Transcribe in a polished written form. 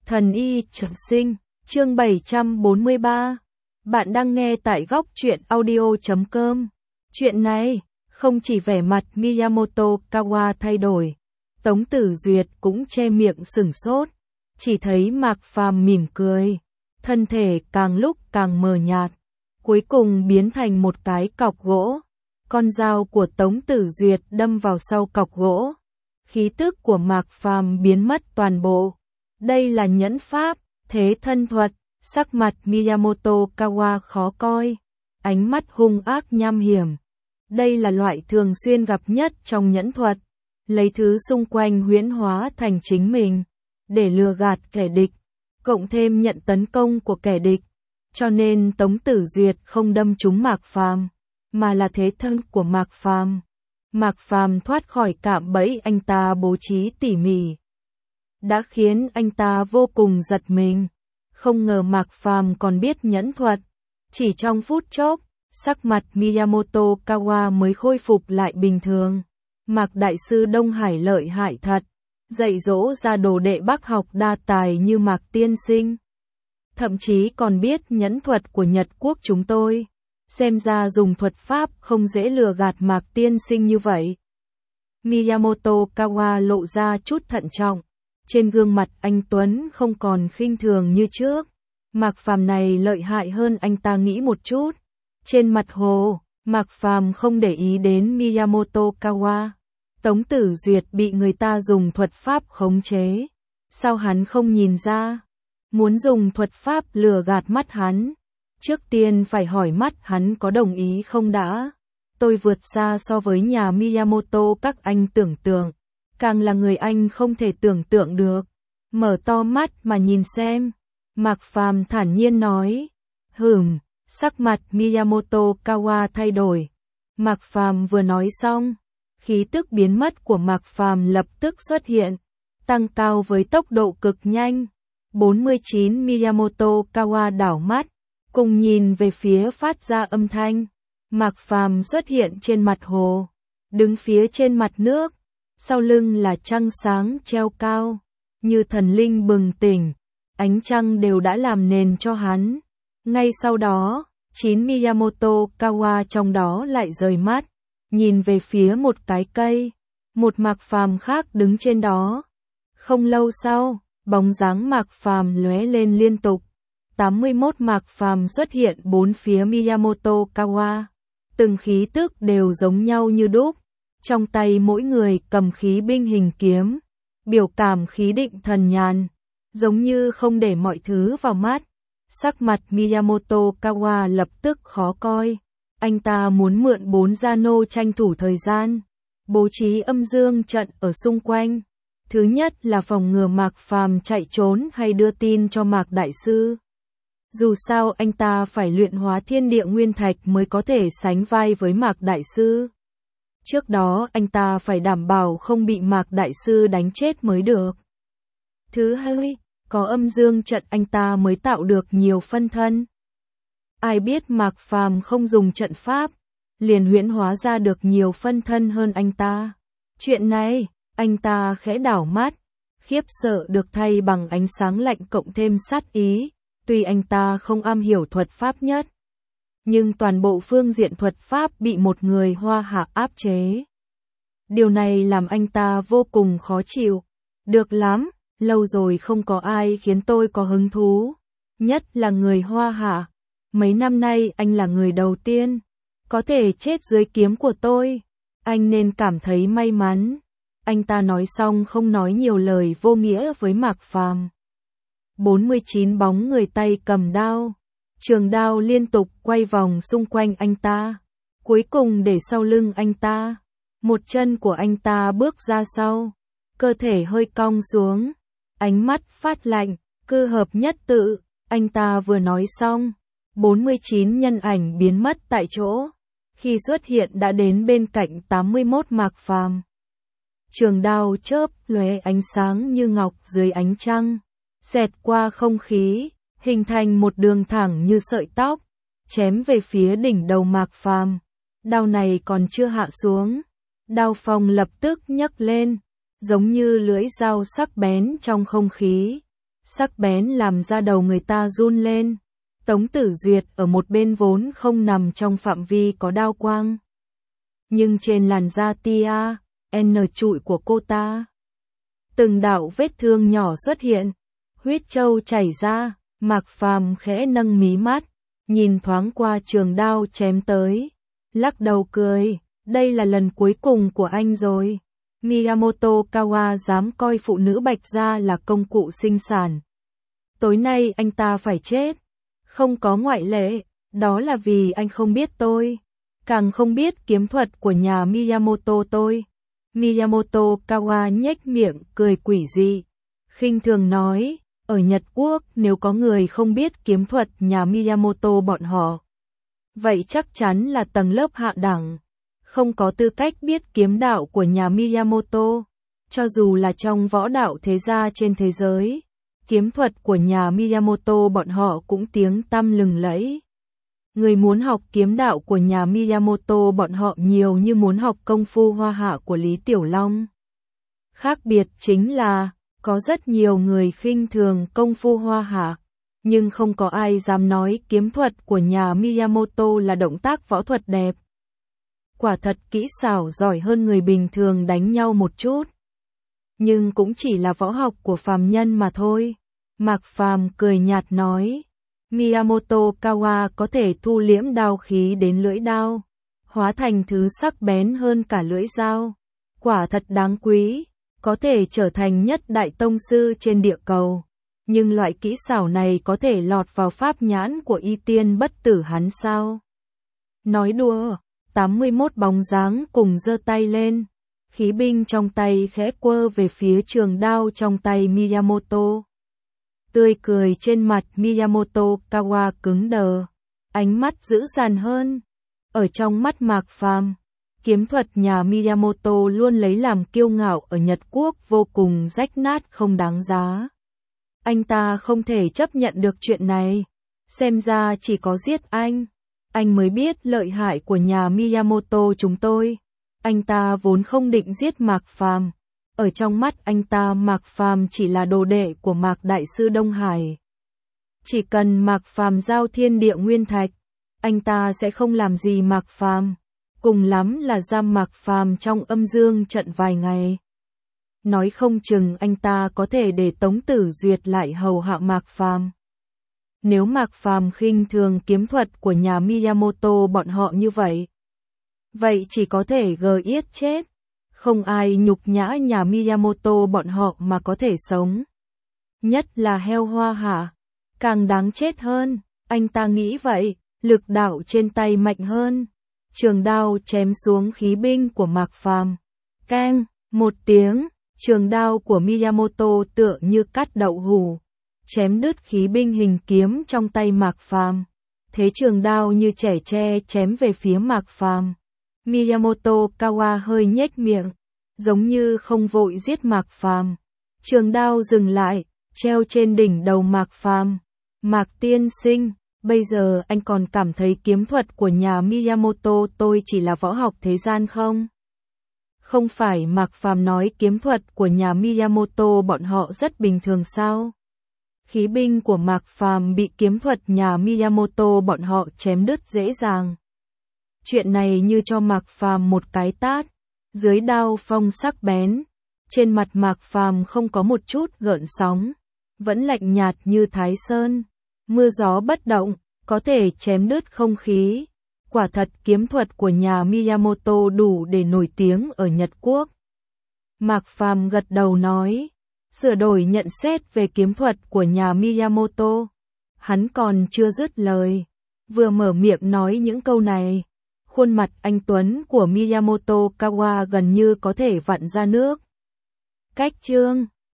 Thần y trường sinh, chương 743. Bạn đang nghe tại góc truyện audio.com. Chuyện này, không chỉ vẻ mặt Miyamoto Kawa thay đổi, Tống Tử Duyệt cũng che miệng sửng sốt, chỉ thấy Mạc Phàm mỉm cười, thân thể càng lúc càng mờ nhạt, cuối cùng biến thành một cái cọc gỗ. Con dao của Tống Tử Duyệt đâm vào sau cọc gỗ, khí tức của Mạc Phàm biến mất toàn bộ. Đây là nhẫn pháp, thế thân thuật, sắc mặt Miyamoto Kawa khó coi, ánh mắt hung ác nham hiểm. Đây là loại thường xuyên gặp nhất trong nhẫn thuật, lấy thứ xung quanh huyễn hóa thành chính mình, để lừa gạt kẻ địch, cộng thêm nhận tấn công của kẻ địch. Cho nên Tống Tử Duyệt không đâm trúng Mạc Phàm, mà là thế thân của Mạc Phàm. Mạc Phàm thoát khỏi cạm bẫy anh ta bố trí tỉ mỉ, đã khiến anh ta vô cùng giật mình. Không ngờ Mạc Phàm còn biết nhẫn thuật. Chỉ trong phút chốc, sắc mặt Miyamoto Kawa mới khôi phục lại bình thường. Mạc Đại sư Đông Hải lợi hại thật, dạy dỗ ra đồ đệ Bắc học đa tài như Mạc tiên sinh. Thậm chí còn biết nhẫn thuật của Nhật Quốc chúng tôi. Xem ra dùng thuật pháp không dễ lừa gạt Mạc tiên sinh như vậy. Miyamoto Kawa lộ ra chút thận trọng. Trên gương mặt anh Tuấn không còn khinh thường như trước. Mạc Phàm này lợi hại hơn anh ta nghĩ một chút. Trên mặt hồ, Mạc Phàm không để ý đến Miyamoto Kawa. Tống Tử Duyệt bị người ta dùng thuật pháp khống chế. Sao hắn không nhìn ra? Muốn dùng thuật pháp lừa gạt mắt hắn. Trước tiên phải hỏi mắt hắn có đồng ý không đã. Tôi vượt xa so với nhà Miyamoto các anh tưởng tượng. Càng là người anh không thể tưởng tượng được. Mở to mắt mà nhìn xem. Mạc Phàm thản nhiên nói. Sắc mặt Miyamoto Kawa thay đổi. Mạc Phàm vừa nói xong, khí tức biến mất của Mạc Phàm lập tức xuất hiện, tăng cao với tốc độ cực nhanh. 49 Miyamoto Kawa đảo mắt, cùng nhìn về phía phát ra âm thanh. Mạc Phàm xuất hiện trên mặt hồ, đứng phía trên mặt nước. Sau lưng là trăng sáng treo cao, như thần linh bừng tỉnh, ánh trăng đều đã làm nền cho hắn. Ngay sau đó, 9 Miyamoto Kawa trong đó lại rời mắt, nhìn về phía một cái cây, một Mạc Phàm khác đứng trên đó. Không lâu sau, bóng dáng Mạc Phàm lóe lên liên tục. 81 Mạc Phàm xuất hiện bốn phía Miyamoto Kawa, từng khí tức đều giống nhau như đúc. Trong tay mỗi người cầm khí binh hình kiếm, biểu cảm khí định thần nhàn, giống như không để mọi thứ vào mắt. Sắc mặt Miyamoto Kawa lập tức khó coi, anh ta muốn mượn 4 gia nô tranh thủ thời gian, bố trí âm dương trận ở xung quanh. Thứ nhất là phòng ngừa Mạc Phàm chạy trốn hay đưa tin cho Mạc Đại sư. Dù sao anh ta phải luyện hóa thiên địa nguyên thạch mới có thể sánh vai với Mạc Đại sư. Trước đó anh ta phải đảm bảo không bị Mạc Đại sư đánh chết mới được. Thứ hai, có âm dương trận anh ta mới tạo được nhiều phân thân. Ai biết Mạc Phàm không dùng trận pháp, liền huyễn hóa ra được nhiều phân thân hơn anh ta. Chuyện này, anh ta khẽ đảo mắt, khiếp sợ được thay bằng ánh sáng lạnh cộng thêm sát ý. Tuy anh ta không am hiểu thuật pháp nhất, nhưng toàn bộ phương diện thuật pháp bị một người Hoa Hạ áp chế. Điều này làm anh ta vô cùng khó chịu. Được lắm, lâu rồi không có ai khiến tôi có hứng thú, nhất là người Hoa Hạ. Mấy năm nay anh là người đầu tiên có thể chết dưới kiếm của tôi. Anh nên cảm thấy may mắn. Anh ta nói xong không nói nhiều lời vô nghĩa với Mạc Phàm. 49 bóng người tay cầm đao, trường đao liên tục quay vòng xung quanh anh ta, cuối cùng để sau lưng anh ta. Một chân của anh ta bước ra sau, cơ thể hơi cong xuống, ánh mắt phát lạnh, cư hợp nhất tự. Anh ta vừa nói xong, 49 nhân ảnh biến mất tại chỗ, khi xuất hiện đã đến bên cạnh 81 Mạc Phàm. Trường đao chớp lóe ánh sáng như ngọc dưới ánh trăng, xẹt qua không khí, hình thành một đường thẳng như sợi tóc, chém về phía đỉnh đầu Mạc Phàm. Đao này còn chưa hạ xuống, đao phong lập tức nhấc lên, giống như lưỡi dao sắc bén trong không khí, sắc bén làm da đầu người ta run lên. Tống Tử Duyệt ở một bên vốn không nằm trong phạm vi có đao quang. Nhưng trên làn da tia, N trụi của cô ta. Từng đạo vết thương nhỏ xuất hiện, huyết châu chảy ra, Mạc Phàm khẽ nâng mí mắt, nhìn thoáng qua trường đao chém tới, lắc đầu cười, đây là lần cuối cùng của anh rồi. Miyamoto Kawa dám coi phụ nữ Bạch Gia là công cụ sinh sản. Tối nay anh ta phải chết, không có ngoại lệ, đó là vì anh không biết tôi, càng không biết kiếm thuật của nhà Miyamoto tôi. Miyamoto Kawa nhếch miệng cười quỷ dị, khinh thường nói, ở Nhật Quốc nếu có người không biết kiếm thuật nhà Miyamoto bọn họ, vậy chắc chắn là tầng lớp hạ đẳng, không có tư cách biết kiếm đạo của nhà Miyamoto. Cho dù là trong võ đạo thế gia trên thế giới, kiếm thuật của nhà Miyamoto bọn họ cũng tiếng tăm lừng lẫy. Người muốn học kiếm đạo của nhà Miyamoto bọn họ nhiều như muốn học công phu hoa hạ của Lý Tiểu Long. Khác biệt chính là, có rất nhiều người khinh thường công phu hoa hạ, nhưng không có ai dám nói kiếm thuật của nhà Miyamoto là động tác võ thuật đẹp. Quả thật kỹ xảo giỏi hơn người bình thường đánh nhau một chút. Nhưng cũng chỉ là võ học của phàm nhân mà thôi. Mạc Phàm cười nhạt nói, Miyamoto Kawa có thể thu liễm đao khí đến lưỡi đao, hóa thành thứ sắc bén hơn cả lưỡi dao. Quả thật đáng quý, có thể trở thành nhất đại tông sư trên địa cầu. Nhưng loại kỹ xảo này có thể lọt vào pháp nhãn của y tiên bất tử hắn sao? Nói đùa, 81 bóng dáng cùng giơ tay lên. Khí binh trong tay khẽ quơ về phía trường đao trong tay Miyamoto. Tươi cười trên mặt Miyamoto Kawa cứng đờ, ánh mắt dữ dằn hơn. Ở trong mắt Mạc Phàm, kiếm thuật nhà Miyamoto luôn lấy làm kiêu ngạo ở Nhật Quốc vô cùng rách nát không đáng giá. Anh ta không thể chấp nhận được chuyện này, xem ra chỉ có giết anh mới biết lợi hại của nhà Miyamoto chúng tôi. Anh ta vốn không định giết Mạc Phàm. Ở trong mắt anh ta Mạc Phàm chỉ là đồ đệ của Mạc Đại sư Đông Hải. Chỉ cần Mạc Phàm giao thiên địa nguyên thạch, anh ta sẽ không làm gì Mạc Phàm, cùng lắm là giam Mạc Phàm trong âm dương trận vài ngày. Nói không chừng anh ta có thể để Tống Tử Duyệt lại hầu hạ Mạc Phàm. Nếu Mạc Phàm khinh thường kiếm thuật của nhà Miyamoto bọn họ như vậy, chỉ có thể gờ yết chết. Không ai nhục nhã nhà Miyamoto bọn họ mà có thể sống. Nhất là heo hoa hả? Càng đáng chết hơn, anh ta nghĩ vậy, lực đạo trên tay mạnh hơn. Trường đao chém xuống khí binh của Mạc Phàm. Keng, một tiếng, trường đao của Miyamoto tựa như cắt đậu hủ, chém đứt khí binh hình kiếm trong tay Mạc Phàm. Thế trường đao như chẻ tre chém về phía Mạc Phàm. Miyamoto Kawa hơi nhếch miệng, giống như không vội giết Mạc Phàm. Trường đao dừng lại, treo trên đỉnh đầu Mạc Phàm. Mạc tiên sinh, bây giờ anh còn cảm thấy kiếm thuật của nhà Miyamoto tôi chỉ là võ học thế gian không? Không phải Mạc Phàm nói kiếm thuật của nhà Miyamoto bọn họ rất bình thường sao? Khí binh của Mạc Phàm bị kiếm thuật nhà Miyamoto bọn họ chém đứt dễ dàng. Chuyện này như cho Mạc Phàm một cái tát, dưới đao phong sắc bén, trên mặt Mạc Phàm không có một chút gợn sóng, vẫn lạnh nhạt như Thái Sơn, mưa gió bất động, có thể chém đứt không khí. Quả thật kiếm thuật của nhà Miyamoto đủ để nổi tiếng ở Nhật Quốc. Mạc Phàm gật đầu nói, sửa đổi nhận xét về kiếm thuật của nhà Miyamoto. Hắn còn chưa dứt lời, vừa mở miệng nói những câu này, khuôn mặt anh tuấn của Miyamoto Kawa gần như có thể vặn ra nước. Cách chương